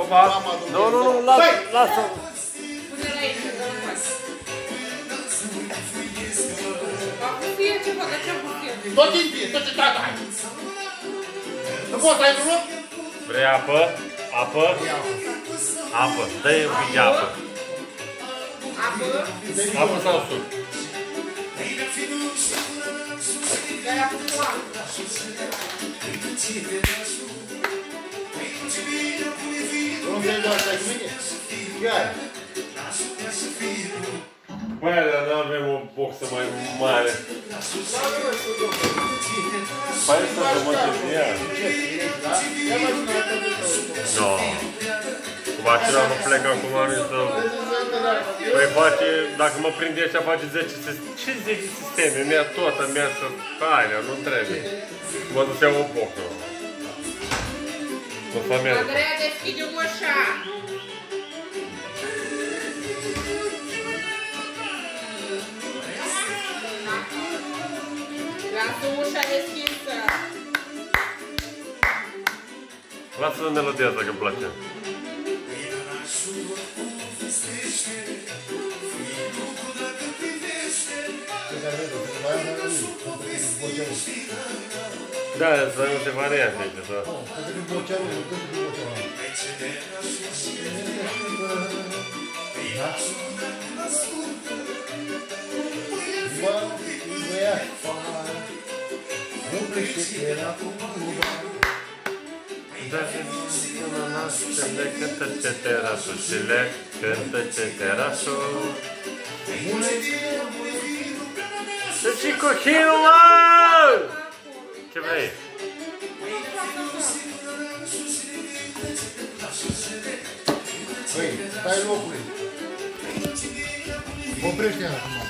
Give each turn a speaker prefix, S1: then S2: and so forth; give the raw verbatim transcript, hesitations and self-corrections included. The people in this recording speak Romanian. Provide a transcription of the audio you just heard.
S1: Opa! Nu, nu, nu, lasă!
S2: Pune-l aici, că nu faci. Acum fie ceva, dar ce-am pus eu?
S3: Tot timpul, tot ce tata ai. Nu poți, ai vreun?
S1: Vrei apă? Apă? Apă. Dă-i un pic de apă.
S2: Apă?
S1: Apă sau suc?
S2: Dă-i apă cu apă.
S3: Nu vrei doar să-i cu mine? Ia-i.
S1: Băi, dar nu avem o boxă mai mare. Păi să vă mă gândi ea. Nu. Cu acela mă plec acum să... Păi face, dacă mă prinde așa, face zece sisteme. Ce zece sisteme? Mi-a tot, mi-a să... Haide, nu trebuie. Mă duc să iau o boxă. O să merg.
S2: Andreea, deschide ușa! Lasă ușa deschisă!
S1: Lasă melodia asta că-mi place. Da, să nu te variante aici, să... Cântă-ce terasușile, cântă-ce terasul. Și cochinul, mă! Ce vrei?
S3: Băi, stai locului. Oprește-i acum.